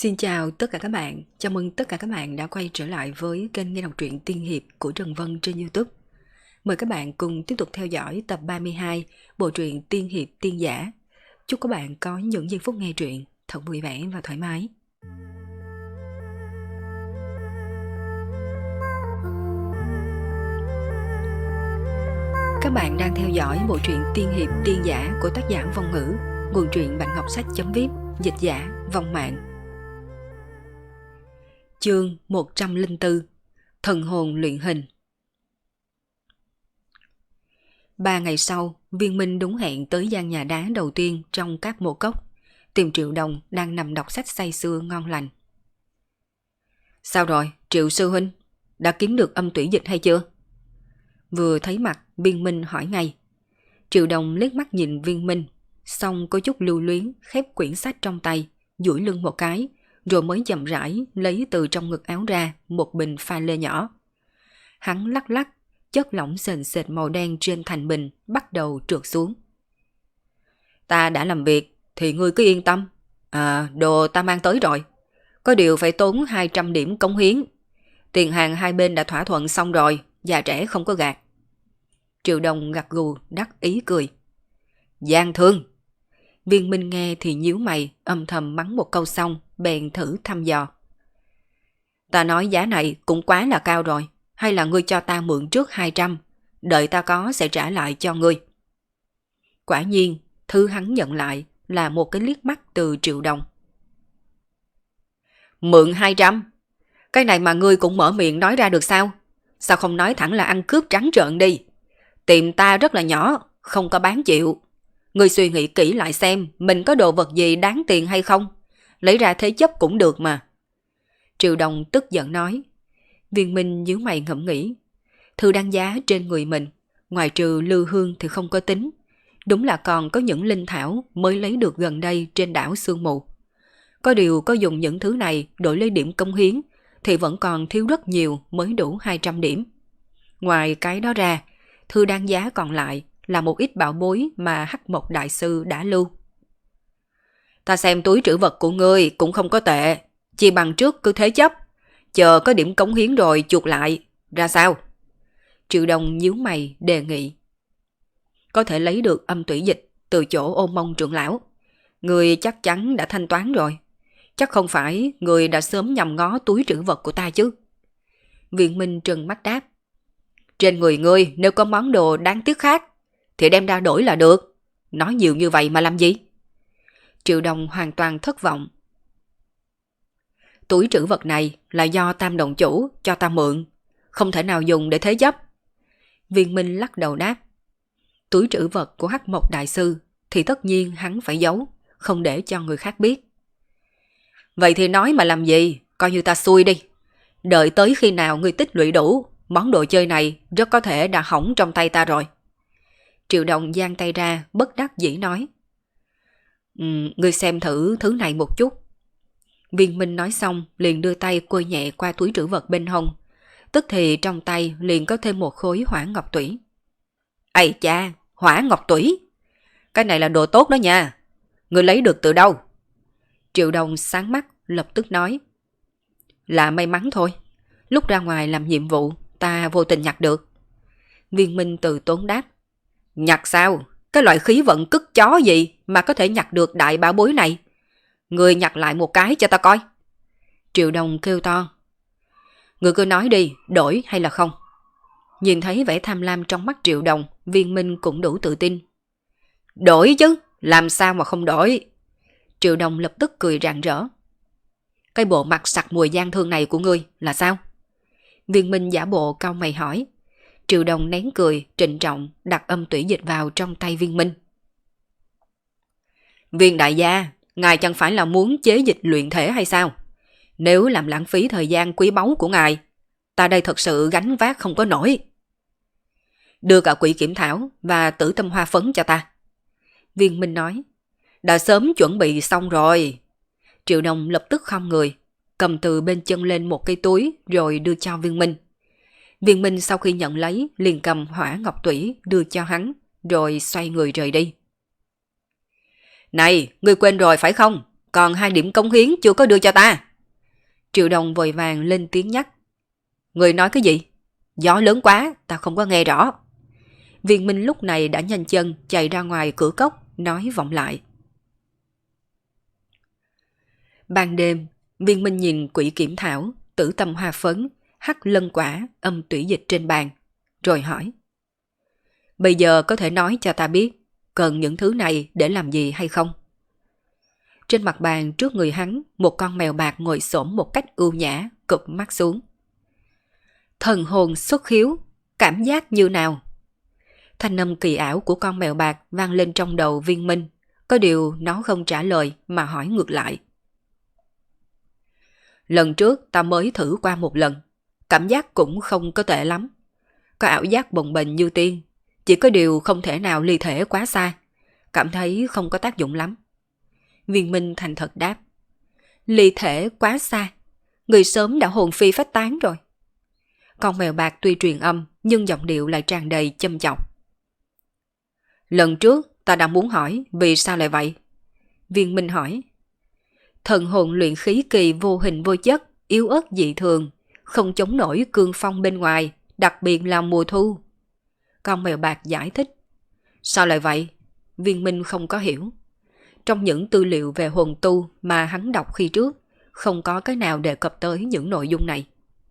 Xin chào tất cả các bạn, chào mừng tất cả các bạn đã quay trở lại với kênh nghe đọc truyện tiên hiệp của Trần Vân trên YouTube. Mời các bạn cùng tiếp tục theo dõi tập 32 bộ truyện tiên hiệp tiên giả. Chúc các bạn có những giây phút nghe truyện thật vui vẻ và thoải mái. Các bạn đang theo dõi bộ truyện tiên hiệp tiên giả của tác giả Vong Ngữ, nguồn truyện Bạn Ngọc Sách.vip, dịch giả Vong Mạng. Chương 104 Thần hồn luyện hình. 3 ngày sau, Viên Minh đúng hẹn tới gian nhà đá đầu tiên trong các mộ cốc, tìm Triệu Đồng đang nằm đọc sách say sưa ngon lành. Sao rồi, Triệu sư huynh? Đã kiếm được âm tủy dịch hay chưa? Vừa thấy mặt, Viên Minh hỏi ngay. Triệu Đồng liếc mắt nhìn Viên Minh, xong có chút lưu luyến khép quyển sách trong tay, duỗi lưng một cái, rồi mới chậm rãi lấy từ trong ngực áo ra một bình pha lê nhỏ. Hắn lắc lắc, chất lỏng sền sệt màu đen trên thành bình bắt đầu trượt xuống. Ta đã làm việc thì ngươi cứ yên tâm. Đồ ta mang tới rồi. Có điều phải tốn 200 điểm cống hiến. Tiền hàng hai bên đã thỏa thuận xong rồi, già trẻ không có gạt. Triệu Đồng gật gù đắc ý cười. Gian thương. Viên Minh nghe thì nhíu mày, âm thầm mắng một câu xong, bèn thử thăm dò. Ta nói giá này cũng quá là cao rồi, hay là ngươi cho ta mượn trước 200, đợi ta có sẽ trả lại cho ngươi. Quả nhiên, thứ hắn nhận lại là một cái liếc mắt từ Triệu Đồng. Mượn 200? Cái này mà ngươi cũng mở miệng nói ra được sao? Sao không nói thẳng là ăn cướp trắng trợn đi? Tiệm ta rất là nhỏ, không có bán chịu. Ngươi suy nghĩ kỹ lại xem mình có đồ vật gì đáng tiền hay không. Lấy ra thế chấp cũng được mà. Triệu Đồng tức giận nói. Viên Minh nhíu mày ngẫm nghĩ. Thư đáng giá trên người mình, ngoài trừ lư hương thì không có tính. Đúng là còn có những linh thảo mới lấy được gần đây trên đảo Sương Mù. Có điều có dùng những thứ này đổi lấy điểm công hiến thì vẫn còn thiếu rất nhiều mới đủ 200 điểm. Ngoài cái đó ra, thư đáng giá còn lại là một ít bảo bối mà Hắc Mộc Đại Sư đã lưu. Ta xem túi trữ vật của ngươi cũng không có tệ, chỉ bằng trước cứ thế chấp, chờ có điểm cống hiến rồi chuộc lại, ra sao? Triệu Đồng nhíu mày đề nghị. Có thể lấy được âm tủy dịch từ chỗ Ôn Mông trưởng lão. Ngươi chắc chắn đã thanh toán rồi, chắc không phải ngươi đã sớm nhằm ngó túi trữ vật của ta chứ? Viên Minh trừng mắt đáp. Trên người ngươi nếu có món đồ đáng tiếc khác thì đem ra đổi là được. Nói nhiều như vậy mà làm gì? Triệu Đồng hoàn toàn thất vọng. Túi trữ vật này là do Tam Động Chủ cho ta mượn, không thể nào dùng để thế chấp. Viên Minh lắc đầu đáp. Túi trữ vật của Hắc Mộc Đại Sư thì tất nhiên hắn phải giấu, không để cho người khác biết. Vậy thì nói mà làm gì, coi như ta xui đi. Đợi tới khi nào ngươi tích lũy đủ, món đồ chơi này rất có thể đã hỏng trong tay ta rồi. Triệu Đồng giang tay ra bất đắc dĩ nói. Ngươi xem thử thứ này một chút. Viên Minh nói xong liền đưa tay quơ nhẹ qua túi trữ vật bên hông. Tức thì trong tay liền có thêm một khối hỏa ngọc tủy. Ây cha, hỏa ngọc tủy. Cái này là đồ tốt đó nha. Ngươi lấy được từ đâu? Triệu Đồng sáng mắt lập tức nói. Là may mắn thôi. Lúc ra ngoài làm nhiệm vụ ta vô tình nhặt được. Viên Minh từ tốn đáp. Nhặt sao? Cái loại khí vận cứt chó gì mà có thể nhặt được đại bảo bối này? Người nhặt lại một cái cho ta coi. Triệu Đồng kêu to. Người cứ nói đi, đổi hay là không? Nhìn thấy vẻ tham lam trong mắt Triệu Đồng, Viên Minh cũng đủ tự tin. Đổi chứ, làm sao mà không đổi? Triệu Đồng lập tức cười rạng rỡ. Cái bộ mặt sặc mùi gian thương này của ngươi là sao? Viên Minh giả bộ cau mày hỏi. Triệu Đồng nén cười, trịnh trọng đặt âm tủy dịch vào trong tay Viên Minh. Viên đại gia, ngài chẳng phải là muốn chế dịch luyện thể hay sao? Nếu làm lãng phí thời gian quý báu của ngài, ta đây thật sự gánh vác không có nổi. Đưa cả quỷ kiểm thảo và tử tâm hoa phấn cho ta. Viên Minh nói. Đã sớm chuẩn bị xong rồi. Triệu Đồng lập tức khom người, cầm từ bên chân lên một cây túi rồi đưa cho Viên Minh. Viên Minh sau khi nhận lấy liền cầm hỏa ngọc tủy đưa cho hắn, rồi xoay người rời đi. Này, ngươi quên rồi phải không? còn 2 điểm cống hiến chưa có đưa cho ta. Triệu Đồng vội vàng lên tiếng nhắc. Người nói cái gì? Gió lớn quá, ta không có nghe rõ. Viên Minh lúc này đã nhanh chân chạy ra ngoài cửa cốc, nói vọng lại. Ban đêm, Viên Minh nhìn quỷ kiểm thảo, tử tâm hoa phấn, hắc lân quả, âm tủy dịch trên bàn, rồi hỏi. Bây giờ có thể nói cho ta biết, cần những thứ này để làm gì hay không? Trên mặt bàn trước người hắn, một con mèo bạc ngồi xổm một cách ưu nhã, cụp mắt xuống. Thần hồn xuất khiếu, cảm giác như nào? Thanh âm kỳ ảo của con mèo bạc vang lên trong đầu Viên Minh, có điều nó không trả lời mà hỏi ngược lại. Lần trước ta mới thử qua một lần, cảm giác cũng không có tệ lắm. Có ảo giác bồng bềnh như tiên, chỉ có điều không thể nào ly thể quá xa, cảm thấy không có tác dụng lắm. Viên Minh thành thật đáp. Ly thể quá xa, người sớm đã hồn phi phách tán rồi. Con mèo bạc tuy truyền âm nhưng giọng điệu lại tràn đầy châm chọc. Lần trước ta đã muốn hỏi vì sao lại vậy? Viên Minh hỏi. Thần hồn luyện khí kỳ vô hình vô chất, yếu ớt dị thường, không chống nổi cương phong bên ngoài, đặc biệt là mùa thu. Con mèo bạc giải thích. Sao lại vậy? Viên Minh không có hiểu. Trong những tư liệu về hồn tu mà hắn đọc khi trước, không có cái nào đề cập tới những nội dung này.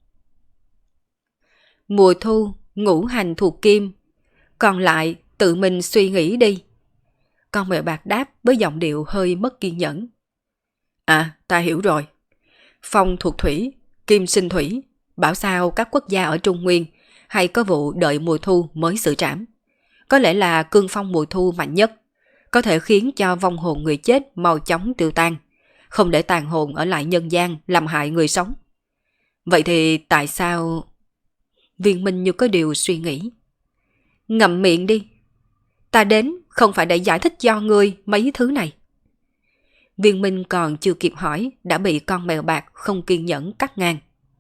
Mùa thu, ngũ hành thuộc kim, còn lại tự mình suy nghĩ đi. Con mèo bạc đáp với giọng điệu hơi mất kiên nhẫn. À, ta hiểu rồi. Phong thuộc thủy, kim sinh thủy, bảo sao các quốc gia ở Trung Nguyên hay có vụ đợi mùa thu mới xử trảm. Có lẽ là cương phong mùa thu mạnh nhất, có thể khiến cho vong hồn người chết mau chóng tiêu tan, không để tàn hồn ở lại nhân gian làm hại người sống. Vậy thì tại sao... Viên Minh như có điều suy nghĩ. Ngậm miệng đi. Ta đến không phải để giải thích cho ngươi mấy thứ này. Viên Minh còn chưa kịp hỏi đã bị con mèo bạc không kiên nhẫn cắt ngang.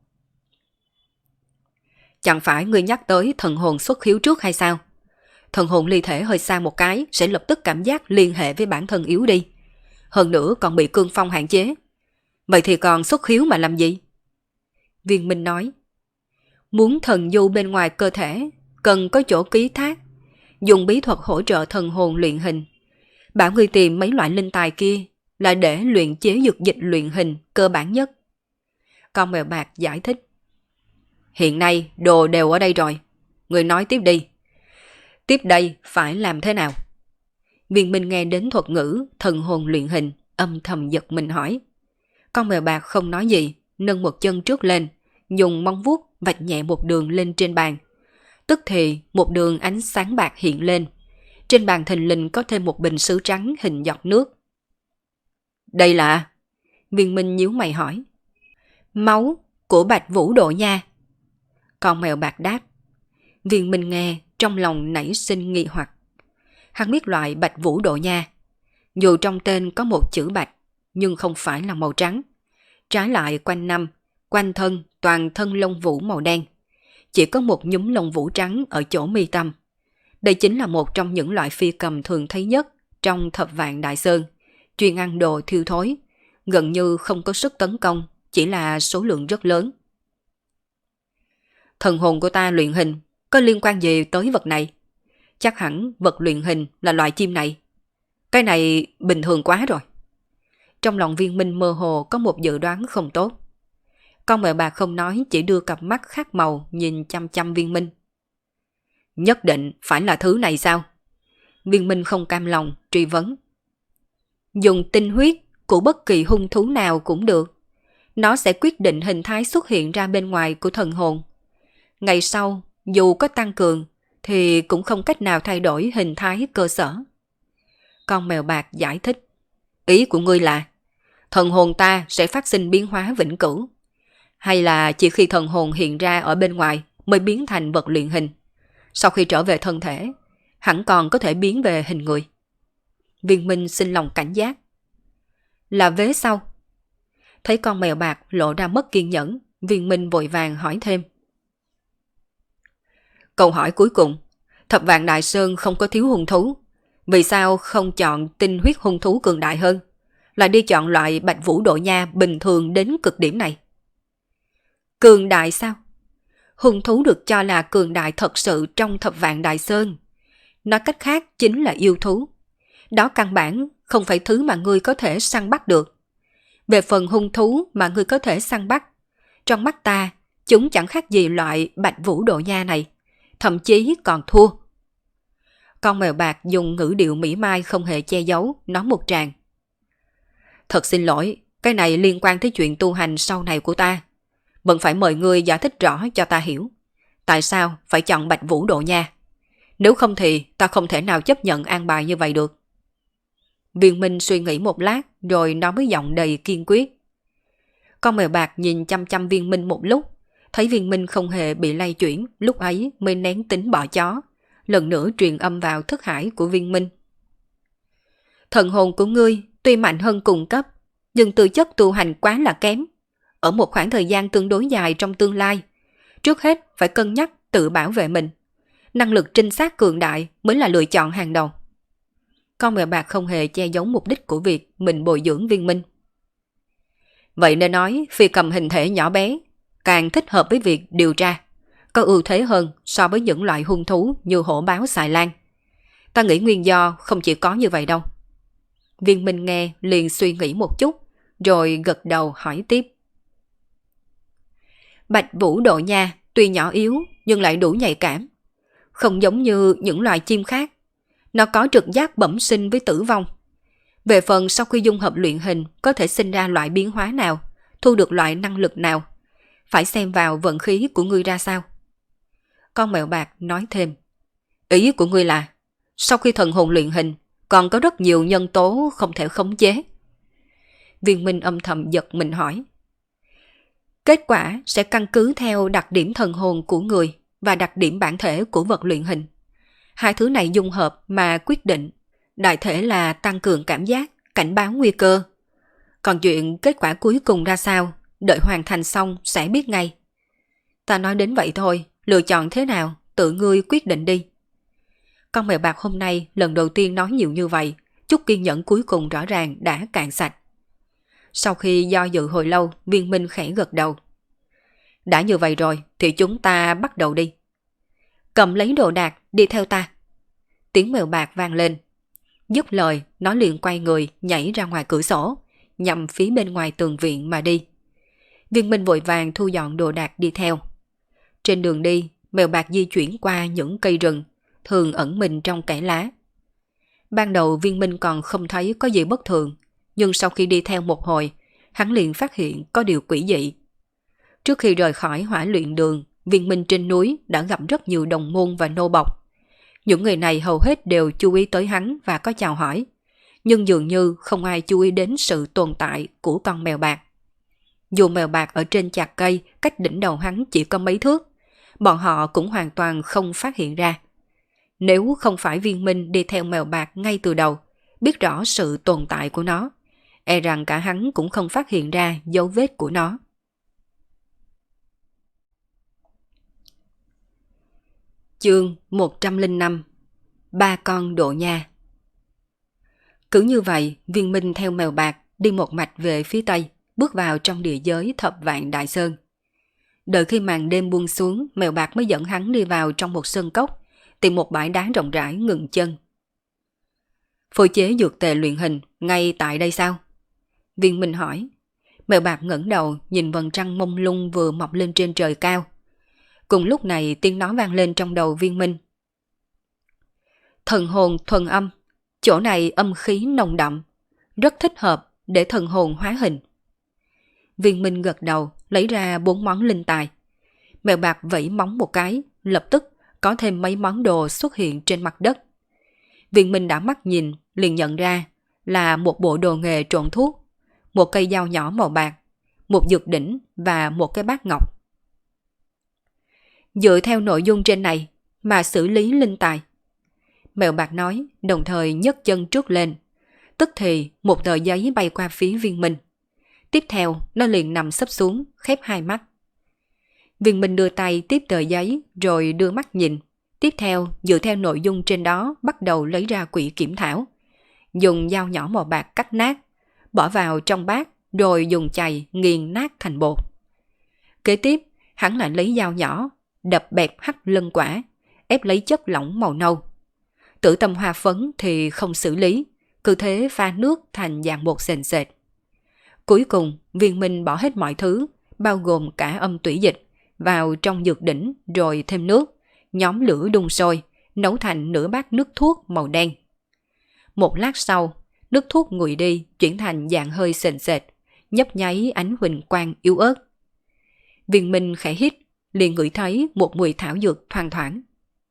Chẳng phải ngươi nhắc tới thần hồn xuất khiếu trước hay sao? Thần hồn ly thể hơi xa một cái sẽ lập tức cảm giác liên hệ với bản thân yếu đi. Hơn nữa còn bị cương phong hạn chế. Vậy thì còn xuất khiếu mà làm gì? Viên Minh nói. Muốn thần du bên ngoài cơ thể, cần có chỗ ký thác, dùng bí thuật hỗ trợ thần hồn luyện hình. Bảo ngươi tìm mấy loại linh tài kia là để luyện chế dược dịch luyện hình cơ bản nhất. Con mèo bạc giải thích. Hiện nay đồ đều ở đây rồi, người nói tiếp đi. Tiếp đây phải làm thế nào? Viên Minh nghe đến thuật ngữ thần hồn luyện hình, âm thầm giật mình hỏi. Con mèo bạc không nói gì, nâng một chân trước lên, dùng móng vuốt vạch nhẹ một đường lên trên bàn. Tức thì một đường ánh sáng bạc hiện lên. Trên bàn thình lình có thêm một bình sứ trắng hình giọt nước. Đây là... Viên Minh nhíu mày hỏi. Máu của Bạch Vũ Độ nha. Con mèo bạc đáp. Viên Minh nghe trong lòng nảy sinh nghi hoặc. Hắn biết loại Bạch Vũ Độ nha. Dù trong tên có một chữ bạch, nhưng không phải là màu trắng. Trái lại quanh năm, quanh thân toàn thân lông vũ màu đen. Chỉ có một nhúm lông vũ trắng ở chỗ mi tâm. Đây chính là một trong những loại phi cầm thường thấy nhất trong Thập Vạn Đại Sơn, chuyên ăn đồ thiêu thối, gần như không có sức tấn công, chỉ là số lượng rất lớn. Thần hồn của ta luyện hình, có liên quan gì tới vật này? Chắc hẳn vật luyện hình là loại chim này. Cái này bình thường quá rồi. Trong lòng Viên Minh mơ hồ có một dự đoán không tốt. Con mèo bạc không nói, chỉ đưa cặp mắt khác màu nhìn chăm chăm Viên Minh. Nhất định phải là thứ này sao? Viên Minh không cam lòng, truy vấn. Dùng tinh huyết của bất kỳ hung thú nào cũng được. Nó sẽ quyết định hình thái xuất hiện ra bên ngoài của thần hồn. Ngày sau, dù có tăng cường, thì cũng không cách nào thay đổi hình thái cơ sở. Con mèo bạc giải thích. Ý của ngươi là, thần hồn ta sẽ phát sinh biến hóa vĩnh cửu. Hay là chỉ khi thần hồn hiện ra ở bên ngoài mới biến thành vật luyện hình. Sau khi trở về thân thể, hẳn còn có thể biến về hình người. Viên Minh sinh lòng cảnh giác. Là vế sau. Thấy con mèo bạc lộ ra mất kiên nhẫn, Viên Minh vội vàng hỏi thêm. Câu hỏi cuối cùng, Thập Vạn Đại Sơn không có thiếu hung thú. Vì sao không chọn tinh huyết hung thú cường đại hơn? lại đi chọn loại Bạch Vũ Độ Nha bình thường đến cực điểm này? Cường đại sao? Hung thú được cho là cường đại thật sự trong Thập Vạn Đại Sơn. Nói cách khác chính là yêu thú. Đó căn bản không phải thứ mà ngươi có thể săn bắt được. Về phần hung thú mà ngươi có thể săn bắt, trong mắt ta, chúng chẳng khác gì loại Bạch Vũ Độ Nha này, thậm chí còn thua. Con mèo bạc dùng ngữ điệu mỉa mai không hề che giấu, nói một tràng. Thật xin lỗi, cái này liên quan tới chuyện tu hành sau này của ta. Vẫn phải mời ngươi giải thích rõ cho ta hiểu. Tại sao phải chọn Bạch Vũ Độ Nha? Nếu không thì ta không thể nào chấp nhận an bài như vậy được. Viên Minh suy nghĩ một lát rồi nói với giọng đầy kiên quyết. Con mèo bạc nhìn chăm chăm Viên Minh một lúc, thấy Viên Minh không hề bị lay chuyển, lúc ấy mới nén tính bỏ chó, lần nữa truyền âm vào thức hải của Viên Minh. Thần hồn của ngươi tuy mạnh hơn cùng cấp, nhưng tư chất tu hành quá là kém. Ở một khoảng thời gian tương đối dài trong tương lai, trước hết phải cân nhắc tự bảo vệ mình. Năng lực trinh sát cường đại mới là lựa chọn hàng đầu. Con mèo bạc không hề che giấu mục đích của việc mình bồi dưỡng Viên Minh. Vậy nên nói phi cầm hình thể nhỏ bé càng thích hợp với việc điều tra, có ưu thế hơn so với những loại hung thú như hổ báo xài lan. Ta nghĩ nguyên do không chỉ có như vậy đâu. Viên Minh nghe liền suy nghĩ một chút, rồi gật đầu hỏi tiếp. Bạch Vũ Độ Nha tuy nhỏ yếu nhưng lại đủ nhạy cảm. Không giống như những loài chim khác, nó có trực giác bẩm sinh với tử vong. Về phần sau khi dung hợp luyện hình có thể sinh ra loại biến hóa nào, thu được loại năng lực nào, phải xem vào vận khí của ngươi ra sao. Con mèo bạc nói thêm. Ý của ngươi là, sau khi thần hồn luyện hình, còn có rất nhiều nhân tố không thể khống chế. Viên Minh âm thầm giật mình hỏi. Kết quả sẽ căn cứ theo đặc điểm thần hồn của người và đặc điểm bản thể của vật luyện hình. Hai thứ này dung hợp mà quyết định, đại thể là tăng cường cảm giác, cảnh báo nguy cơ. Còn chuyện kết quả cuối cùng ra sao, đợi hoàn thành xong sẽ biết ngay. Ta nói đến vậy thôi, lựa chọn thế nào, tự ngươi quyết định đi. Con mèo bạc hôm nay lần đầu tiên nói nhiều như vậy, chút kiên nhẫn cuối cùng rõ ràng đã cạn sạch. Sau khi do dự hồi lâu, Viên Minh khẽ gật đầu. Đã như vậy rồi thì chúng ta bắt đầu đi. Cầm lấy đồ đạc, đi theo ta. Tiếng mèo bạc vang lên. Dứt lời, nó liền quay người nhảy ra ngoài cửa sổ, nhằm phía bên ngoài tường viện mà đi. Viên Minh vội vàng thu dọn đồ đạc đi theo. Trên đường đi, mèo bạc di chuyển qua những cây rừng, thường ẩn mình trong kẽ lá. Ban đầu Viên Minh còn không thấy có gì bất thường, nhưng sau khi đi theo một hồi, hắn liền phát hiện có điều quỷ dị. Trước khi rời khỏi hỏa luyện đường, Viên Minh trên núi đã gặp rất nhiều đồng môn và nô bộc. Những người này hầu hết đều chú ý tới hắn và có chào hỏi, nhưng dường như không ai chú ý đến sự tồn tại của con mèo bạc. Dù mèo bạc ở trên chạc cây cách đỉnh đầu hắn chỉ có mấy thước, bọn họ cũng hoàn toàn không phát hiện ra. Nếu không phải Viên Minh đi theo mèo bạc ngay từ đầu, biết rõ sự tồn tại của nó, e rằng cả hắn cũng không phát hiện ra dấu vết của nó. Chương 105. Ba con Độ Nha. Cứ như vậy, Viên Minh theo mèo bạc đi một mạch về phía tây, bước vào trong địa giới Thập Vạn Đại Sơn. Đợi khi màn đêm buông xuống, mèo bạc mới dẫn hắn đi vào trong một sơn cốc, tìm một bãi đá rộng rãi ngừng chân. Phối chế dược tề luyện hình ngay tại đây sao? Viên Minh hỏi. Mèo bạc ngẩng đầu nhìn vầng trăng mông lung vừa mọc lên trên trời cao. Cùng lúc này tiếng nói vang lên trong đầu Viên Minh. Thần hồn thuần âm, chỗ này âm khí nồng đậm, rất thích hợp để thần hồn hóa hình. Viên Minh gật đầu, lấy ra 4 món linh tài. Mèo bạc vẫy móng một cái, lập tức có thêm mấy món đồ xuất hiện trên mặt đất. Viên Minh đã mắt nhìn, liền nhận ra là một bộ đồ nghề trộn thuốc, một cây dao nhỏ màu bạc, một dược đỉnh và một cái bát ngọc. Dựa theo nội dung trên này mà xử lý linh tài. Mèo bạc nói, đồng thời nhấc chân trước lên. Tức thì một tờ giấy bay qua phía Viên Minh. Tiếp theo nó liền nằm sấp xuống, khép hai mắt. Viên Minh đưa tay tiếp tờ giấy rồi đưa mắt nhìn. Tiếp theo dựa theo nội dung trên đó bắt đầu lấy ra quỷ kiểm thảo. Dùng dao nhỏ màu bạc cắt nát. bỏ vào trong bát rồi dùng chày nghiền nát thành bột. Kế tiếp, hắn lại lấy dao nhỏ, đập bẹp hắc lân quả, ép lấy chất lỏng màu nâu. Tử tâm hoa phấn thì không xử lý, cứ thế pha nước thành dạng bột sền sệt. Cuối cùng, Viên Minh bỏ hết mọi thứ, bao gồm cả âm tủy dịch, vào trong dược đỉnh rồi thêm nước, nhóm lửa đun sôi, nấu thành nửa bát nước thuốc màu đen. Một lát sau, nước thuốc nguội đi chuyển thành dạng hơi sền sệt, nhấp nháy ánh huỳnh quang yếu ớt. Viên Minh khẽ hít, liền ngửi thấy một mùi thảo dược thoang thoảng.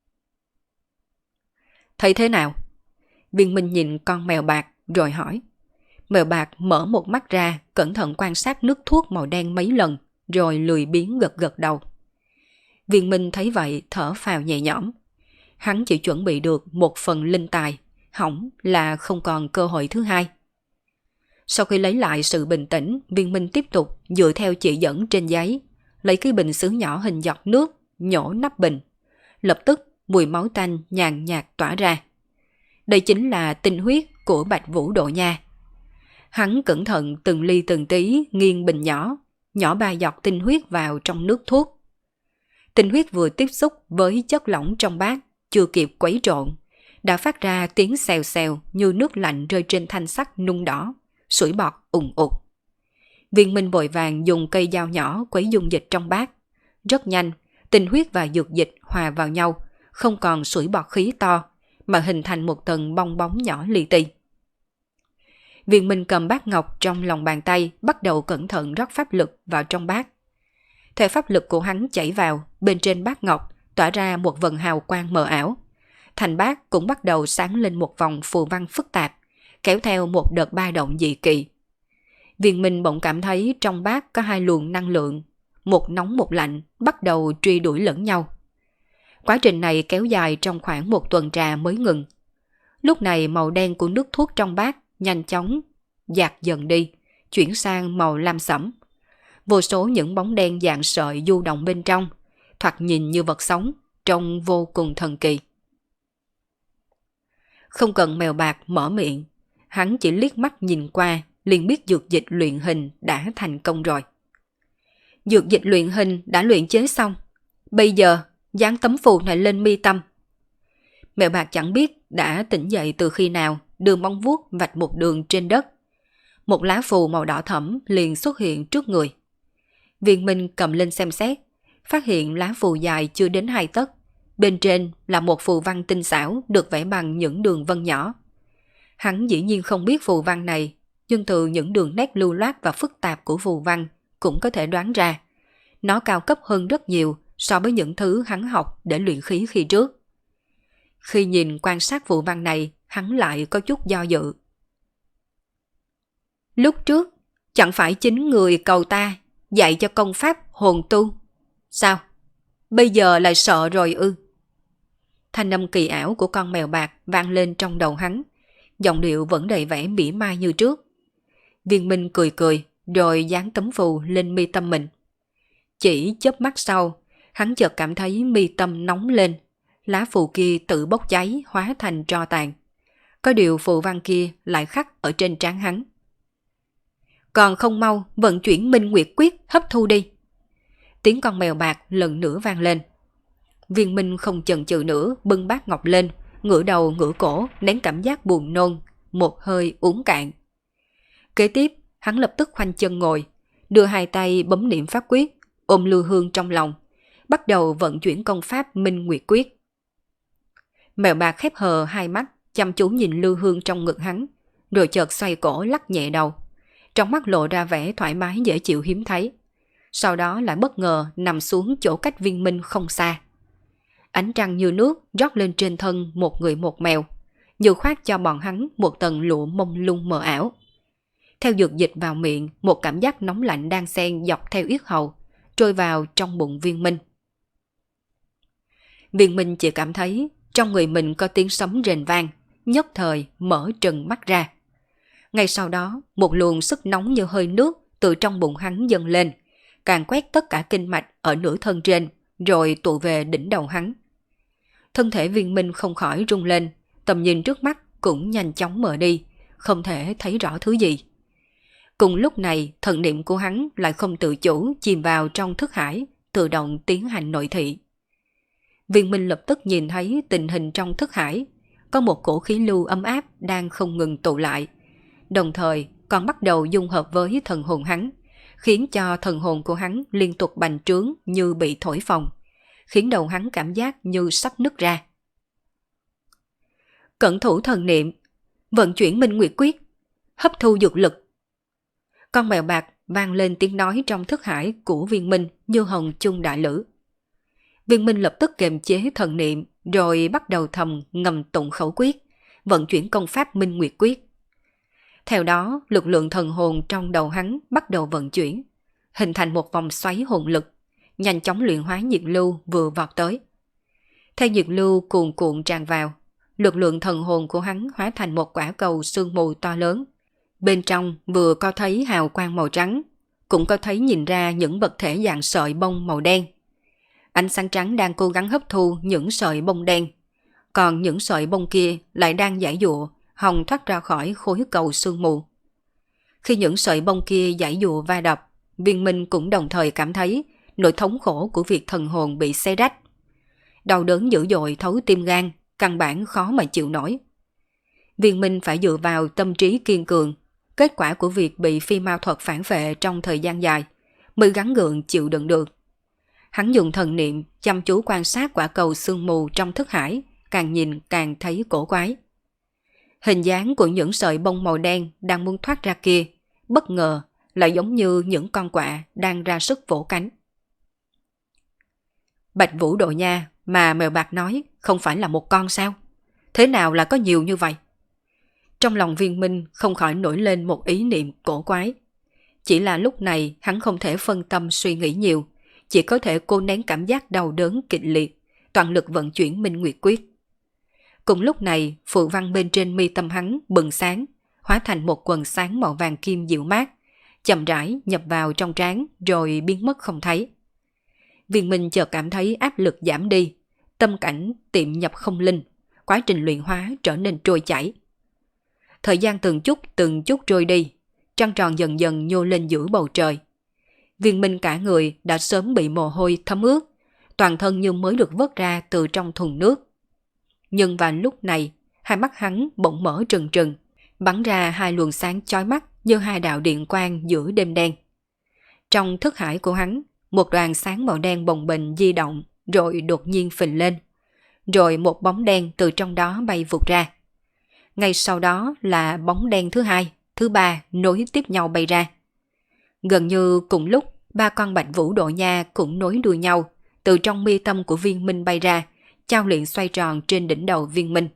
Thấy thế nào? Viên Minh nhìn con mèo bạc rồi hỏi. Mèo bạc mở một mắt ra, cẩn thận quan sát nước thuốc màu đen mấy lần, rồi lười biếng gật gật đầu. Viên Minh thấy vậy thở phào nhẹ nhõm. Hắn chỉ chuẩn bị được một phần linh tài, hỏng là không còn cơ hội thứ hai. Sau khi lấy lại sự bình tĩnh, Viên Minh tiếp tục dựa theo chỉ dẫn trên giấy, lấy cái bình sứ nhỏ hình giọt nước, nhổ nắp bình. Lập tức mùi máu tanh nhàn nhạt tỏa ra. Đây chính là tinh huyết của Bạch Vũ Độ Nha. Hắn cẩn thận từng ly từng tí nghiêng bình nhỏ, nhỏ 3 giọt tinh huyết vào trong nước thuốc. Tinh huyết vừa tiếp xúc với chất lỏng trong bát, chưa kịp quấy trộn, đã phát ra tiếng xèo xèo như nước lạnh rơi trên thanh sắt nung đỏ, sủi bọt ùng ục. Viên Minh vội vàng dùng cây dao nhỏ quấy dung dịch trong bát. Rất nhanh, tinh huyết và dược dịch hòa vào nhau, không còn sủi bọt khí to, mà hình thành một tầng bong bóng nhỏ li ti. Viên Minh cầm bát ngọc trong lòng bàn tay, bắt đầu cẩn thận rót pháp lực vào trong bát. Theo pháp lực của hắn chảy vào, bên trên bát ngọc tỏa ra một vầng hào quang mờ ảo. Thành bát cũng bắt đầu sáng lên một vòng phù văn phức tạp, kéo theo một đợt ba động dị kỳ. Viên Minh bỗng cảm thấy trong bát có 2 luồng năng lượng, một nóng một lạnh, bắt đầu truy đuổi lẫn nhau. Quá trình này kéo dài trong khoảng 1 tuần trà mới ngừng. Lúc này màu đen của nước thuốc trong bát nhanh chóng dạt dần đi, chuyển sang màu lam sẫm. Vô số những bóng đen dạng sợi du động bên trong, thoạt nhìn như vật sống, trông vô cùng thần kỳ. Không cần mèo bạc mở miệng, hắn chỉ liếc mắt nhìn qua, liền biết dược dịch luyện hình đã thành công rồi. Dược dịch luyện hình đã luyện chế xong, bây giờ dán tấm phù này lên mi tâm. Mèo bạc chẳng biết đã tỉnh dậy từ khi nào, đưa móng vuốt vạch một đường trên đất. Một lá phù màu đỏ thẫm liền xuất hiện trước người. Viên Minh cầm lên xem xét, phát hiện lá phù dài chưa đến 2 tấc. Bên trên là một phù văn tinh xảo được vẽ bằng những đường vân nhỏ. Hắn dĩ nhiên không biết phù văn này, nhưng từ những đường nét lưu loát và phức tạp của phù văn cũng có thể đoán ra. Nó cao cấp hơn rất nhiều so với những thứ hắn học để luyện khí khi trước. Khi nhìn quan sát phù văn này, hắn lại có chút do dự. Lúc trước, chẳng phải chính người cầu ta dạy cho công pháp hồn tu? Sao? Bây giờ lại sợ rồi ư? Thanh âm kỳ ảo của con mèo bạc vang lên trong đầu hắn, giọng điệu vẫn đầy vẻ mỉa mai như trước. Viên Minh cười cười, rồi dán tấm phù lên mi tâm mình. Chỉ chớp mắt sau, hắn chợt cảm thấy mi tâm nóng lên, lá phù kia tự bốc cháy hóa thành tro tàn. Có điều phù văn kia lại khắc ở trên trán hắn. Còn không mau vận chuyển Minh Nguyệt Quyết hấp thu đi. Tiếng con mèo bạc lần nữa vang lên. Viên Minh không chần chừ nữa, bưng bát ngọc lên, ngửa đầu ngửa cổ, nén cảm giác buồn nôn, một hơi uống cạn. Kế tiếp, hắn lập tức khoanh chân ngồi, đưa 2 tay bấm niệm pháp quyết, ôm lưu hương trong lòng, bắt đầu vận chuyển công pháp Minh Nguyệt Quyết. Mèo bạc khép hờ 2 mắt, chăm chú nhìn lưu hương trong ngực hắn, rồi chợt xoay cổ lắc nhẹ đầu. Trong mắt lộ ra vẻ thoải mái dễ chịu hiếm thấy. Sau đó lại bất ngờ nằm xuống chỗ cách Viên Minh không xa. Ánh trăng như nước rót lên trên thân một người một mèo, như khoác cho bọn hắn một tầng lụa mông lung mờ ảo. Theo dược dịch vào miệng, một cảm giác nóng lạnh đang xen dọc theo yết hầu, trôi vào trong bụng Viên Minh. Viên Minh chỉ cảm thấy trong người mình có tiếng sấm rền vang, nhất thời mở trừng mắt ra. Ngay sau đó, một luồng sức nóng như hơi nước từ trong bụng hắn dâng lên, càng quét tất cả kinh mạch ở nửa thân trên, rồi tụ về đỉnh đầu hắn. Thân thể Viên Minh không khỏi rung lên, tầm nhìn trước mắt cũng nhanh chóng mở đi, không thể thấy rõ thứ gì. Cùng lúc này, thần niệm của hắn lại không tự chủ chìm vào trong thức hải, tự động tiến hành nội thị. Viên Minh lập tức nhìn thấy tình hình trong thức hải, có một cổ khí lưu ấm áp đang không ngừng tụ lại, đồng thời còn bắt đầu dung hợp với thần hồn hắn, khiến cho thần hồn của hắn liên tục bành trướng như bị thổi phồng, khiến đầu hắn cảm giác như sắp nứt ra. Cẩn thủ thần niệm, vận chuyển Minh Nguyệt Quyết, hấp thu dược lực. Con mèo bạc vang lên tiếng nói trong thức hải của Viên Minh như hồng chung đại lữ. Viên Minh lập tức kiềm chế thần niệm rồi bắt đầu thầm ngầm tụng khẩu quyết, vận chuyển công pháp Minh Nguyệt Quyết. Theo đó, lực lượng thần hồn trong đầu hắn bắt đầu vận chuyển, hình thành một vòng xoáy hồn lực, nhanh chóng luyện hóa nhiệt lưu vừa vọt tới. Theo nhiệt lưu cuồn cuộn tràn vào, lực lượng thần hồn của hắn hóa thành một quả cầu sương mù to lớn. Bên trong vừa có thấy hào quang màu trắng, cũng có thấy nhìn ra những vật thể dạng sợi bông màu đen. Ánh sáng trắng đang cố gắng hấp thu những sợi bông đen, còn những sợi bông kia lại đang giãy giụa, hòng thoát ra khỏi khối cầu sương mù. Khi những sợi bông kia giãy giụa va đập, Viên Minh cũng đồng thời cảm thấy nỗi thống khổ của việc thần hồn bị xé rách. Đau đớn dữ dội thấu tim gan, căn bản khó mà chịu nổi. Viên Minh phải dựa vào tâm trí kiên cường, kết quả của việc bị phi mao thuật phản vệ trong thời gian dài, mới gắng gượng chịu đựng được. Hắn dùng thần niệm chăm chú quan sát quả cầu sương mù trong thức hải, càng nhìn càng thấy cổ quái. Hình dáng của những sợi bông màu đen đang muốn thoát ra kia, bất ngờ lại giống như những con quạ đang ra sức vỗ cánh. Bạch Vũ Độ Nha mà mèo bạc nói không phải là một con sao? Thế nào là có nhiều như vậy? Trong lòng Viên Minh không khỏi nổi lên một ý niệm cổ quái. Chỉ là lúc này hắn không thể phân tâm suy nghĩ nhiều, chỉ có thể cố nén cảm giác đau đớn kịch liệt, toàn lực vận chuyển Minh Nguyệt Quyết. Cùng lúc này, phù văn bên trên mi tâm hắn bừng sáng, hóa thành một quần sáng màu vàng kim dịu mát, chậm rãi nhập vào trong trán rồi biến mất không thấy. Viên Minh chợt cảm thấy áp lực giảm đi, tâm cảnh tiệm nhập không linh, quá trình luyện hóa trở nên trôi chảy. Thời gian từng chút trôi đi, trăng tròn dần dần nhô lên giữa bầu trời. Viên Minh cả người đã sớm bị mồ hôi thấm ướt, toàn thân như mới được vớt ra từ trong thùng nước. Nhưng vào lúc này, hai mắt hắn bỗng mở trừng trừng, bắn ra hai luồng sáng chói mắt như hai đạo điện quang giữa đêm đen. Trong thức hải của hắn, một đoàn sáng màu đen bồng bềnh di động rồi đột nhiên phình lên, rồi một bóng đen từ trong đó bay vụt ra. Ngay sau đó là bóng đen thứ hai, thứ ba nối tiếp nhau bay ra. Gần như cùng lúc, ba con Bạch Vũ Độ Nha cũng nối đuôi nhau, từ trong mi tâm của Viên Minh bay ra, chao luyện xoay tròn trên đỉnh đầu Viên Minh.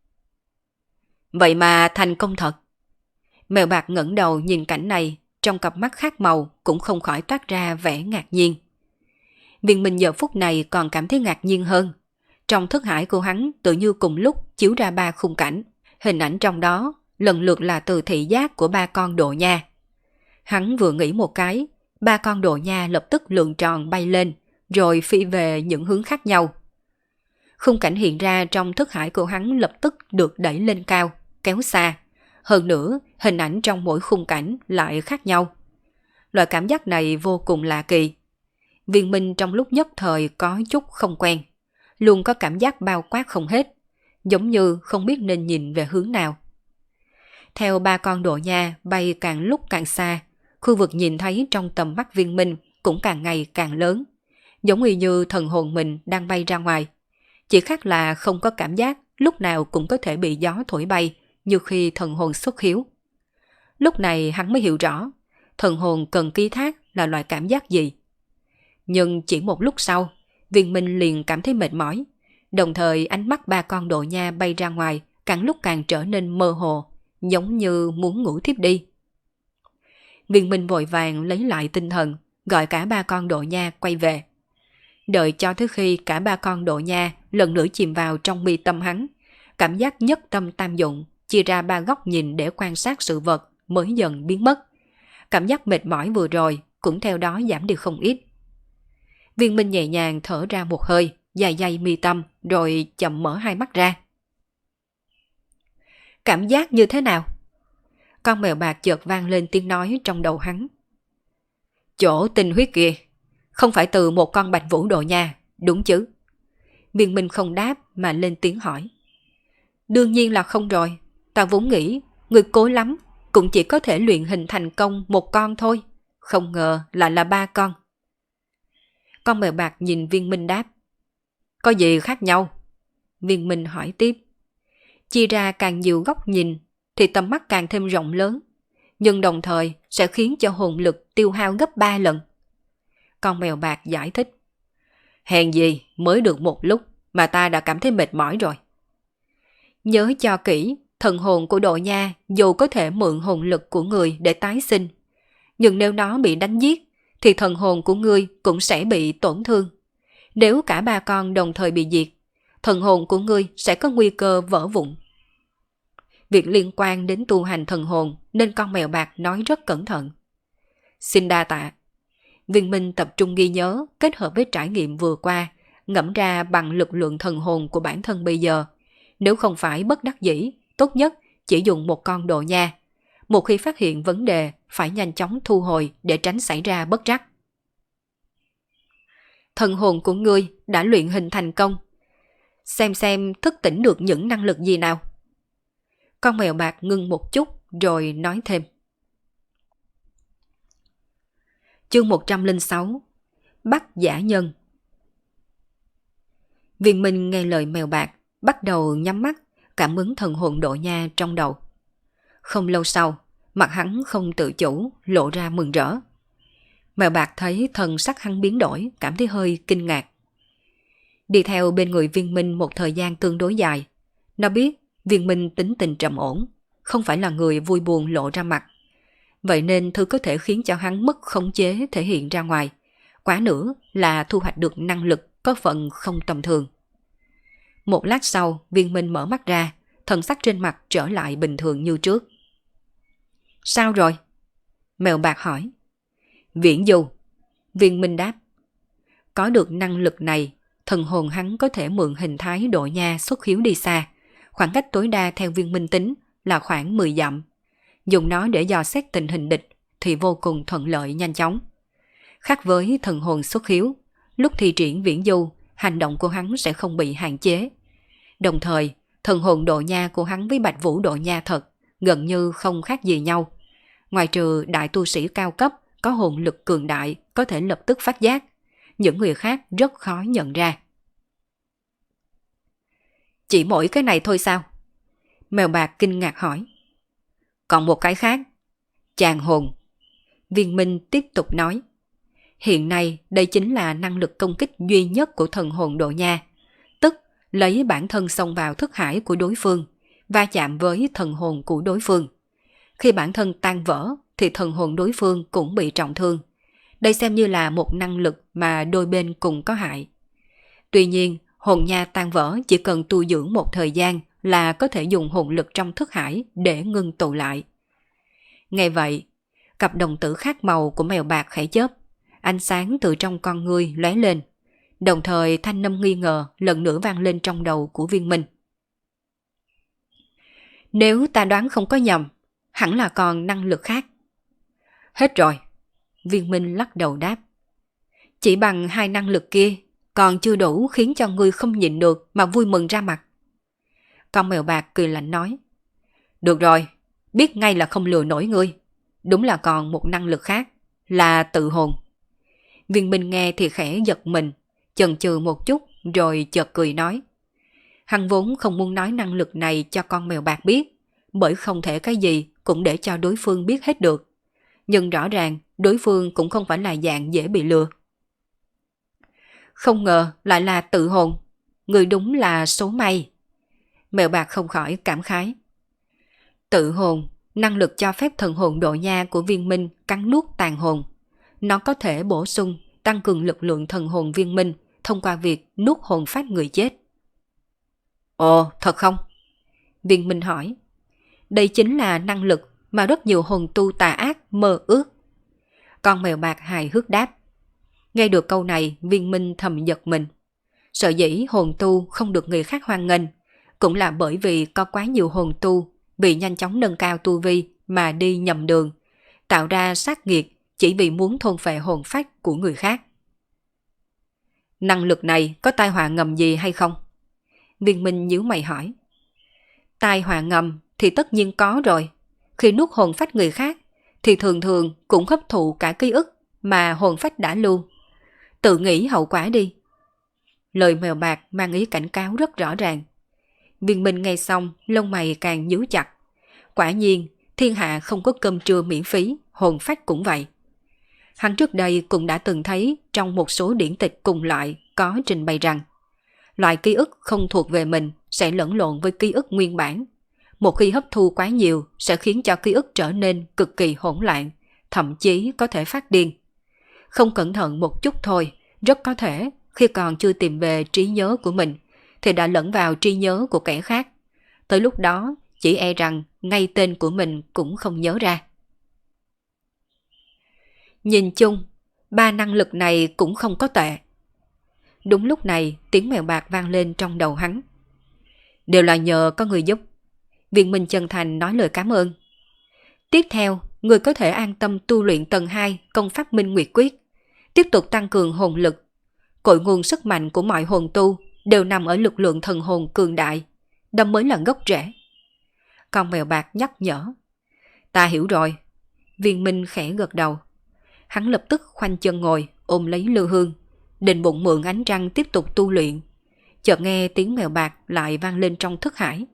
Vậy mà thành công thật. Mèo bạc ngẩng đầu nhìn cảnh này, trong cặp mắt khác màu cũng không khỏi toát ra vẻ ngạc nhiên. Viên Minh giờ phút này còn cảm thấy ngạc nhiên hơn. Trong thức hải của hắn tự như cùng lúc chiếu ra ba khung cảnh, hình ảnh trong đó lần lượt là từ thị giác của ba con Độ Nha. Hắn vừa nghĩ một cái, ba con Độ Nha lập tức lượn tròn bay lên, rồi phi về những hướng khác nhau. Khung cảnh hiện ra trong thức hải của hắn lập tức được đẩy lên cao, kéo xa. Hơn nữa, hình ảnh trong mỗi khung cảnh lại khác nhau. Loại cảm giác này vô cùng lạ kỳ. Viên Minh trong lúc nhất thời có chút không quen, luôn có cảm giác bao quát không hết, giống như không biết nên nhìn về hướng nào. Theo ba con Độ Nha bay càng lúc càng xa, khu vực nhìn thấy trong tầm mắt Viên Minh cũng càng ngày càng lớn, giống như thần hồn mình đang bay ra ngoài. Chỉ khác là không có cảm giác lúc nào cũng có thể bị gió thổi bay như khi thần hồn xuất hiếu. Lúc này hắn mới hiểu rõ thần hồn cần ký thác là loại cảm giác gì. Nhưng chỉ một lúc sau, Viên Minh liền cảm thấy mệt mỏi, đồng thời ánh mắt ba con Độ Nha bay ra ngoài càng lúc càng trở nên mơ hồ, giống như muốn ngủ thiếp đi. Viên Minh vội vàng lấy lại tinh thần, gọi cả ba con Độ Nha quay về. Đợi cho tới khi cả ba con Độ Nha lần nữa chìm vào trong mi tâm hắn, cảm giác nhất tâm tam dụng, chia ra ba góc nhìn để quan sát sự vật mới dần biến mất. Cảm giác mệt mỏi vừa rồi cũng theo đó giảm đi không ít. Viên Minh nhẹ nhàng thở ra một hơi, dài dài mi tâm rồi chậm mở hai mắt ra. Cảm giác như thế nào? Con mèo bạc chợt vang lên tiếng nói trong đầu hắn. Chỗ tinh huyết kia, không phải từ một con bạch vũ độ nha, đúng chứ? Viên Minh không đáp mà lên tiếng hỏi. Đương nhiên là không rồi, ta vốn nghĩ người cố lắm cũng chỉ có thể luyện hình thành công một con thôi, không ngờ lại là 3 con. Con mèo bạc nhìn Viên Minh đáp. Có gì khác nhau? Viên Minh hỏi tiếp. Chia ra càng nhiều góc nhìn thì tầm mắt càng thêm rộng lớn, nhưng đồng thời sẽ khiến cho hồn lực tiêu hao gấp 3 lần. Con mèo bạc giải thích. Hèn gì mới được một lúc mà ta đã cảm thấy mệt mỏi rồi. Nhớ cho kỹ, thần hồn của Độ Nha dù có thể mượn hồn lực của người để tái sinh, nhưng nếu nó bị đánh giết thì thần hồn của ngươi cũng sẽ bị tổn thương. Nếu cả 3 con đồng thời bị diệt, thần hồn của ngươi sẽ có nguy cơ vỡ vụn. Việc liên quan đến tu hành thần hồn nên con mèo bạc nói rất cẩn thận. Xin đa tạ. Viên Minh tập trung ghi nhớ kết hợp với trải nghiệm vừa qua, ngẫm ra bằng lực lượng thần hồn của bản thân bây giờ. Nếu không phải bất đắc dĩ, tốt nhất chỉ dùng một con Độ Nha. Một khi phát hiện vấn đề, phải nhanh chóng thu hồi để tránh xảy ra bất trắc. Thần hồn của ngươi đã luyện hình thành công. Xem thức tỉnh được những năng lực gì nào? Con mèo bạc ngưng một chút rồi nói thêm. Chương 106. Bắt giả nhân. Viên Minh nghe lời mèo bạc, bắt đầu nhắm mắt, cảm ứng thần hồn Độ Nha trong đầu. Không lâu sau, mặt hắn không tự chủ, lộ ra mừng rỡ. Mèo bạc thấy thần sắc hắn biến đổi, cảm thấy hơi kinh ngạc. Đi theo bên người Viên Minh một thời gian tương đối dài, nó biết Viên Minh tính tình trầm ổn, không phải là người vui buồn lộ ra mặt. Vậy nên thứ có thể khiến cho hắn mất khống chế thể hiện ra ngoài, quá nữa là thu hoạch được năng lực có phần không tầm thường. Một lát sau, Viên Minh mở mắt ra, thần sắc trên mặt trở lại bình thường như trước. Sao rồi? Mèo bạc hỏi. Viễn du. Viên Minh đáp. Có được năng lực này, thần hồn hắn có thể mượn hình thái Độ Nha xuất khiếu đi xa. Khoảng cách tối đa theo Viên Minh tính là khoảng 10 dặm. Dùng nó để dò xét tình hình địch thì vô cùng thuận lợi nhanh chóng. Khác với thần hồn xuất khiếu, lúc thi triển viễn du, hành động của hắn sẽ không bị hạn chế. Đồng thời, thần hồn Độ Nha của hắn với Bạch Vũ Độ Nha thật gần như không khác gì nhau. Ngoài trừ đại tu sĩ cao cấp có hồn lực cường đại có thể lập tức phát giác, những người khác rất khó nhận ra. Chỉ mỗi cái này thôi sao? Mèo bạc kinh ngạc hỏi. Còn một cái khác. Chàng hồn. Viên Minh tiếp tục nói. Hiện nay đây chính là năng lực công kích duy nhất của thần hồn Độ Nha, tức lấy bản thân xông vào thức hải của đối phương, va chạm với thần hồn của đối phương. Khi bản thân tan vỡ thì thần hồn đối phương cũng bị trọng thương. Đây xem như là một năng lực mà đôi bên cùng có hại. Tuy nhiên, hồn nha tan vỡ chỉ cần tu dưỡng một thời gian là có thể dùng hồn lực trong thức hải để ngưng tụ lại. Nghe vậy, cặp đồng tử khác màu của mèo bạc khẽ chớp, ánh sáng từ trong con ngươi lóe lên. Đồng thời thanh âm nghi ngờ lần nữa vang lên trong đầu của Viên Minh. Nếu ta đoán không có nhầm, hẳn là còn năng lực khác. Hết rồi. Viên Minh lắc đầu đáp. Chỉ bằng 2 năng lực kia còn chưa đủ khiến cho ngươi không nhịn được mà vui mừng ra mặt. Con mèo bạc cười lạnh nói. Được rồi, biết ngay là không lừa nổi ngươi. Đúng là còn một năng lực khác, là tự hồn. Viên Minh nghe thì khẽ giật mình, chần chừ một chút rồi chợt cười nói. Hắn vốn không muốn nói năng lực này cho con mèo bạc biết, bởi không thể cái gì cũng để cho đối phương biết hết được. Nhưng rõ ràng đối phương cũng không phải là dạng dễ bị lừa. Không ngờ lại là tự hồn, người đúng là số may. Mèo bạc không khỏi cảm khái. Tự hồn, năng lực cho phép thần hồn Độ Nha của Viên Minh cắn nuốt tàn hồn. Nó có thể bổ sung, tăng cường lực lượng thần hồn Viên Minh thông qua việc nuốt hồn phách người chết. Ồ, thật không? Viên Minh hỏi. Đây chính là năng lực mà rất nhiều hồn tu tà ác mơ ước. Con mèo bạc hài hước đáp. Nghe được câu này, Viên Minh thầm giật mình. Sợ dĩ hồn tu không được người khác hoan nghênh, cũng là bởi vì có quá nhiều hồn tu vì nhanh chóng nâng cao tu vi mà đi nhầm đường, tạo ra sát nghiệt chỉ vì muốn thôn phệ hồn phách của người khác. Năng lực này có tai họa ngầm gì hay không? Viên Minh nhíu mày hỏi. Tai họa ngầm thì tất nhiên có rồi. Khi nuốt hồn phách người khác thì thường thường cũng hấp thụ cả ký ức mà hồn phách đã lưu. Tự nghĩ hậu quả đi. Lời mèo bạc mang ý cảnh cáo rất rõ ràng. Viên Minh nghe xong lông mày càng nhíu chặt. Quả nhiên thiên hạ không có cơm trưa miễn phí, hồn phách cũng vậy. Hắn trước đây cũng đã từng thấy trong một số điển tịch cùng loại có trình bày rằng loại ký ức không thuộc về mình sẽ lẫn lộn với ký ức nguyên bản. Một khi hấp thu quá nhiều sẽ khiến cho ký ức trở nên cực kỳ hỗn loạn, thậm chí có thể phát điên. Không cẩn thận một chút thôi, rất có thể khi còn chưa tìm về trí nhớ của mình thì đã lẫn vào trí nhớ của kẻ khác. Tới lúc đó chỉ e rằng ngay tên của mình cũng không nhớ ra. Nhìn chung, 3 năng lực này cũng không có tệ. Đúng lúc này tiếng mèo bạc vang lên trong đầu hắn. Đều là nhờ có người giúp. Viên Minh chân thành nói lời cảm ơn. Tiếp theo, người có thể an tâm tu luyện tầng 2 công pháp Minh Nguyệt Quyết, tiếp tục tăng cường hồn lực. Cội nguồn sức mạnh của mọi hồn tu đều nằm ở lực lượng thần hồn cường đại, đó mới là gốc rễ. Con mèo bạc nhắc nhở. Ta hiểu rồi. Viên Minh khẽ gật đầu. Hắn lập tức khoanh chân ngồi, ôm lấy Lưu Hương, định bụng mượn ánh trăng tiếp tục tu luyện. Chợt nghe tiếng mèo bạc lại vang lên trong thức hải.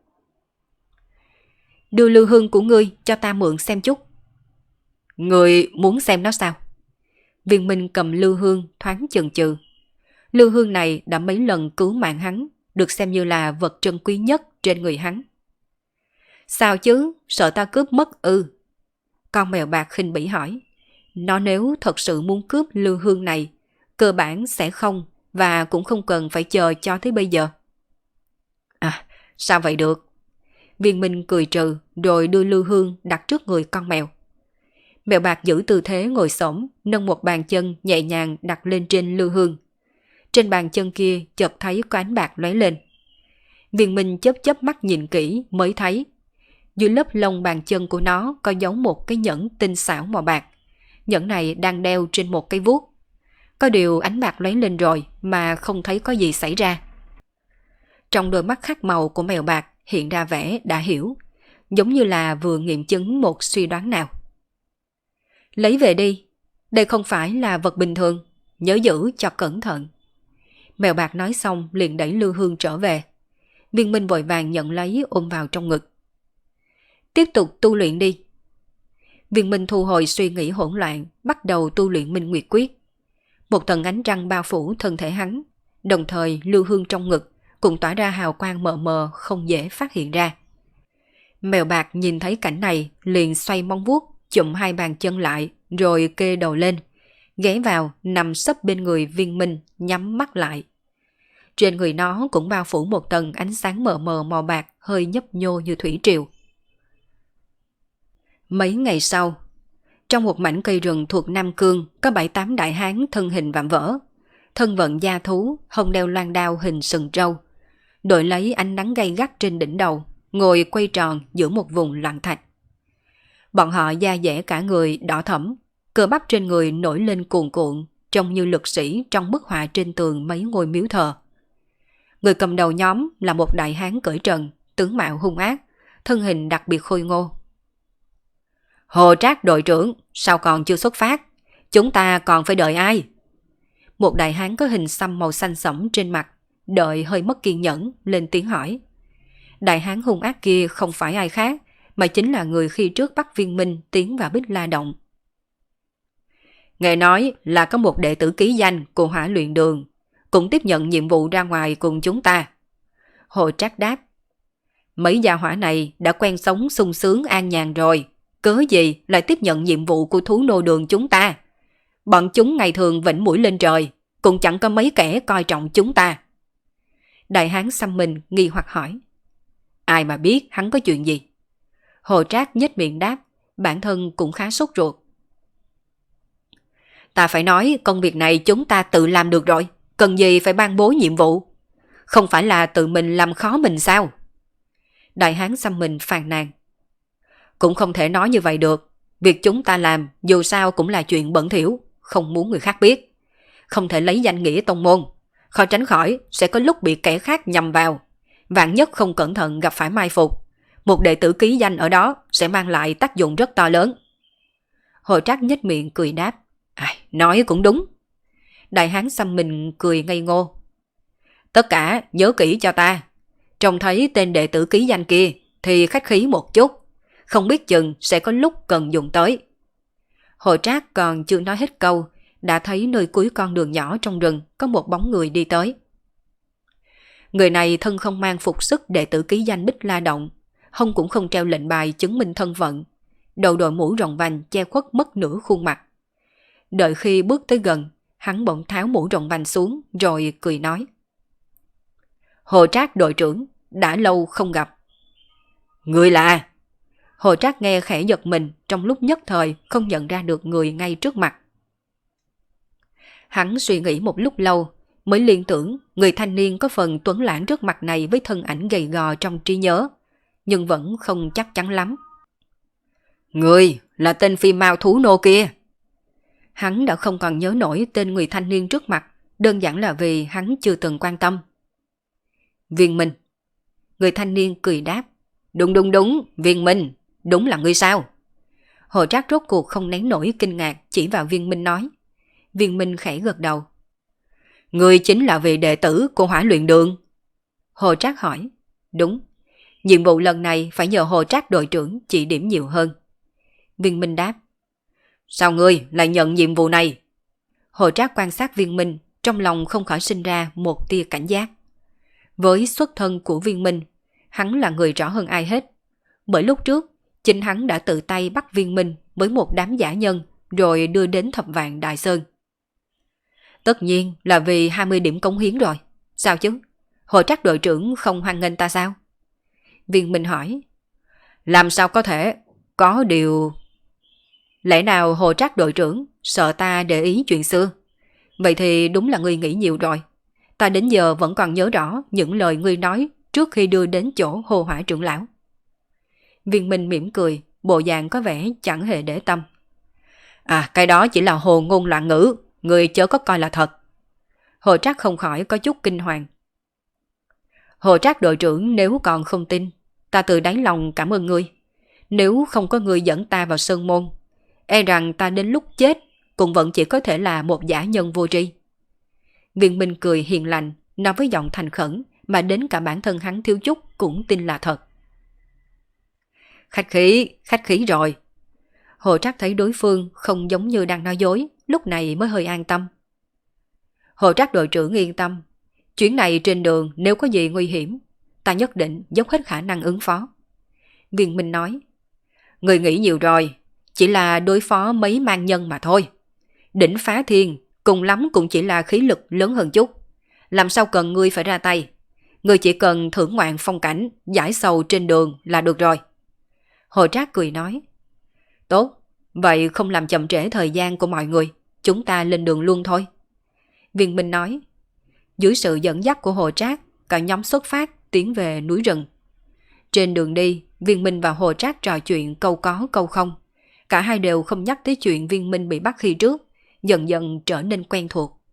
Đưa Lưu Hương của ngươi cho ta mượn xem chút. Ngươi muốn xem nó sao? Viên Minh cầm Lưu Hương thoáng chần chừ. Lưu Hương này đã mấy lần cứu mạng hắn, được xem như là vật trân quý nhất trên người hắn. Sao chứ, sợ ta cướp mất ư? Con mèo bạc khinh bỉ hỏi. Nó nếu thật sự muốn cướp Lưu Hương này, cơ bản sẽ không, và cũng không cần phải chờ cho tới bây giờ. À, sao vậy được? Viên Minh cười trừ rồi đưa Lưu Hương đặt trước người con mèo. Mèo bạc giữ tư thế ngồi xổm, nâng một bàn chân nhẹ nhàng đặt lên trên Lưu Hương. Trên bàn chân kia chợt thấy có ánh bạc lóe lên. Viên Minh chớp chớp mắt nhìn kỹ mới thấy dưới lớp lông bàn chân của nó có giấu một cái nhẫn tinh xảo màu bạc. Nhẫn này đang đeo trên một cái vuốt. Có điều ánh bạc lóe lên rồi mà không thấy có gì xảy ra. Trong đôi mắt khác màu của mèo bạc hiện ra vẻ đã hiểu, giống như là vừa nghiệm chứng một suy đoán nào. Lấy về đi, đây không phải là vật bình thường, nhớ giữ cho cẩn thận. Mèo bạc nói xong liền đẩy Lưu Hương trở về. Viên Minh vội vàng nhận lấy ôm vào trong ngực. Tiếp tục tu luyện đi. Viên Minh thu hồi suy nghĩ hỗn loạn, bắt đầu tu luyện Minh Nguyệt Quyết. Một tầng ánh trăng bao phủ thân thể hắn, đồng thời Lưu Hương trong ngực cũng tỏa ra hào quang mờ mờ không dễ phát hiện ra. Mèo bạc nhìn thấy cảnh này liền xoay móng vuốt, chụm hai bàn chân lại rồi kê đầu lên, ghé vào nằm sấp bên người Viên Minh, nhắm mắt lại. Trên người nó cũng bao phủ một tầng ánh sáng mờ mờ màu bạc hơi nhấp nhô như thủy triều. Mấy ngày sau, trong một mảnh cây rừng thuộc Nam Cương có 7-8 đại hán thân hình vạm vỡ, thân vận gia thú, hông đeo loan đao hình sừng trâu, đội lấy ánh nắng gay gắt trên đỉnh đầu, ngồi quay tròn giữa một vùng loạn thạch. Bọn họ da dẻ cả người đỏ thẫm, cơ bắp trên người nổi lên cuồn cuộn, trông như lực sĩ trong bức họa trên tường mấy ngôi miếu thờ. Người cầm đầu nhóm là một đại hán cởi trần, tướng mạo hung ác, thân hình đặc biệt khôi ngô. Hồ Trác đội trưởng, sao còn chưa xuất phát? Chúng ta còn phải đợi ai? Một đại hán có hình xăm màu xanh sẫm trên mặt, đợi hơi mất kiên nhẫn, lên tiếng hỏi. Đại hán hung ác kia không phải ai khác, mà chính là người khi trước bắt Viên Minh tiến vào Bích La Động. Nghe nói là có một đệ tử ký danh của Hỏa Luyện Đường, cũng tiếp nhận nhiệm vụ ra ngoài cùng chúng ta. Hồ Trác đáp. Mấy gia hỏa này đã quen sống sung sướng an nhàn rồi, cớ gì lại tiếp nhận nhiệm vụ của thú nô đường chúng ta? Bọn chúng ngày thường vểnh mũi lên trời, cũng chẳng có mấy kẻ coi trọng chúng ta. Đại hán xăm mình nghi hoặc hỏi. Ai mà biết hắn có chuyện gì? Hồ Trác nhếch miệng đáp, bản thân cũng khá sốt ruột. Ta phải nói công việc này chúng ta tự làm được rồi, cần gì phải ban bố nhiệm vụ? Không phải là tự mình làm khó mình sao? Đại hán xăm mình phàn nàn. Cũng không thể nói như vậy được. Việc chúng ta làm dù sao cũng là chuyện bẩn thỉu, không muốn người khác biết. Không thể lấy danh nghĩa tông môn. Khó tránh khỏi sẽ có lúc bị kẻ khác nhầm vào. Vạn nhất không cẩn thận gặp phải mai phục. Một đệ tử ký danh ở đó sẽ mang lại tác dụng rất to lớn. Hồ Trác nhếch miệng cười đáp. Nói cũng đúng. Đại hán xăm mình cười ngây ngô. Tất cả nhớ kỹ cho ta. Trông thấy tên đệ tử ký danh kia thì khách khí một chút. Không biết chừng sẽ có lúc cần dùng tới. Hồ Trác còn chưa nói hết câu, đã thấy nơi cuối con đường nhỏ trong rừng có một bóng người đi tới. Người này thân không mang phục sức đệ tử ký danh Bích La Động, hông cũng không treo lệnh bài chứng minh thân phận, đầu đội mũ rộng vành che khuất mất nửa khuôn mặt. Đợi khi bước tới gần, hắn bỗng tháo mũ rộng vành xuống rồi cười nói. Hồ Trác đội trưởng, đã lâu không gặp. Người là... Hồ Trác nghe khẽ giật mình, trong lúc nhất thời không nhận ra được người ngay trước mặt. Hắn suy nghĩ một lúc lâu, mới liên tưởng người thanh niên có phần tuấn lãng trước mặt này với thân ảnh gầy gò trong trí nhớ, nhưng vẫn không chắc chắn lắm. Người là tên phi mao thú nô kia. Hắn đã không còn nhớ nổi tên người thanh niên trước mặt, đơn giản là vì hắn chưa từng quan tâm. Viên Minh. Người thanh niên cười đáp. Đúng, Viên Minh, đúng là ngươi sao? Hồ Trác rốt cuộc không nén nổi kinh ngạc, chỉ vào Viên Minh nói. Viên Minh khẽ gật đầu. Ngươi chính là vị đệ tử của Hỏa Luyện Đường. Hồ Trác hỏi. Đúng. Nhiệm vụ lần này phải nhờ Hồ Trác đội trưởng chỉ điểm nhiều hơn. Viên Minh đáp. Sao ngươi lại nhận nhiệm vụ này? Hồ Trác quan sát Viên Minh, trong lòng không khỏi sinh ra một tia cảnh giác. Với xuất thân của Viên Minh, hắn là người rõ hơn ai hết. Bởi lúc trước, chính hắn đã tự tay bắt Viên Minh với một đám giả nhân rồi đưa đến Thập Vạn Đại Sơn. Tất nhiên là vì 20 điểm cống hiến rồi. Sao chứ? Hồ Trác đội trưởng không hoan nghênh ta sao? Viên Minh hỏi. Làm sao có thể? Có điều... Lẽ nào Hồ Trác đội trưởng sợ ta để ý chuyện xưa? Vậy thì đúng là ngươi nghĩ nhiều rồi. Ta đến giờ vẫn còn nhớ rõ những lời ngươi nói trước khi đưa đến chỗ Hồ Hỏa trưởng lão. Viên Minh mỉm cười, bộ dạng có vẻ chẳng hề để tâm. Cái đó chỉ là hồ ngôn loạn ngữ, ngươi chớ có coi là thật. Hồ Trác không khỏi có chút kinh hoàng. Hồ Trác đội trưởng nếu còn không tin, ta từ đáy lòng cảm ơn ngươi. Nếu không có ngươi dẫn ta vào sơn môn, e rằng ta đến lúc chết cũng vẫn chỉ có thể là một giả nhân vô tri. Viên Minh cười hiền lành, nói với giọng thành khẩn mà đến cả bản thân hắn thiếu chút cũng tin là thật. Khách khí rồi. Hồ Trác thấy đối phương không giống như đang nói dối, lúc này mới hơi an tâm. Hồ Trác đội trưởng yên tâm, chuyến này trên đường nếu có gì nguy hiểm, ta nhất định dốc hết khả năng ứng phó. Viên Minh nói. Người nghĩ nhiều rồi, chỉ là đối phó mấy mang nhân mà thôi. Đỉnh phá thiên, cùng lắm cũng chỉ là khí lực lớn hơn chút. Làm sao cần ngươi phải ra tay. Ngươi chỉ cần thưởng ngoạn phong cảnh, giải sầu trên đường là được rồi. Hồ Trác cười nói. Tốt, vậy không làm chậm trễ thời gian của mọi người, chúng ta lên đường luôn thôi. Viên Minh nói. Dưới sự dẫn dắt của Hồ Trác, cả nhóm xuất phát tiến về núi rừng. Trên đường đi, Viên Minh và Hồ Trác trò chuyện câu có câu không. Cả hai đều không nhắc tới chuyện Viên Minh bị bắt khi trước, dần dần trở nên quen thuộc.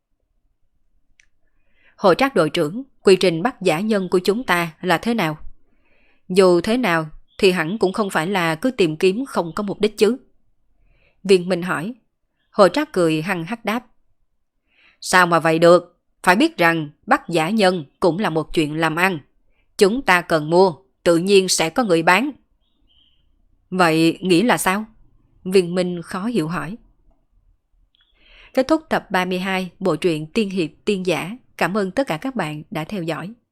Hồ Trác đội trưởng, quy trình bắt giả nhân của chúng ta là thế nào? Dù thế nào thì hẳn cũng không phải là cứ tìm kiếm không có mục đích chứ. Viên Minh hỏi. Hồ Trác cười hăng hắc đáp. Sao mà vậy được? Phải biết rằng bắt giả nhân cũng là một chuyện làm ăn. Chúng ta cần mua, tự nhiên sẽ có người bán. Vậy nghĩa là sao? Viên Minh khó hiểu hỏi. Kết thúc tập 32 bộ truyện Tiên Hiệp Tiên Giả. Cảm ơn tất cả các bạn đã theo dõi.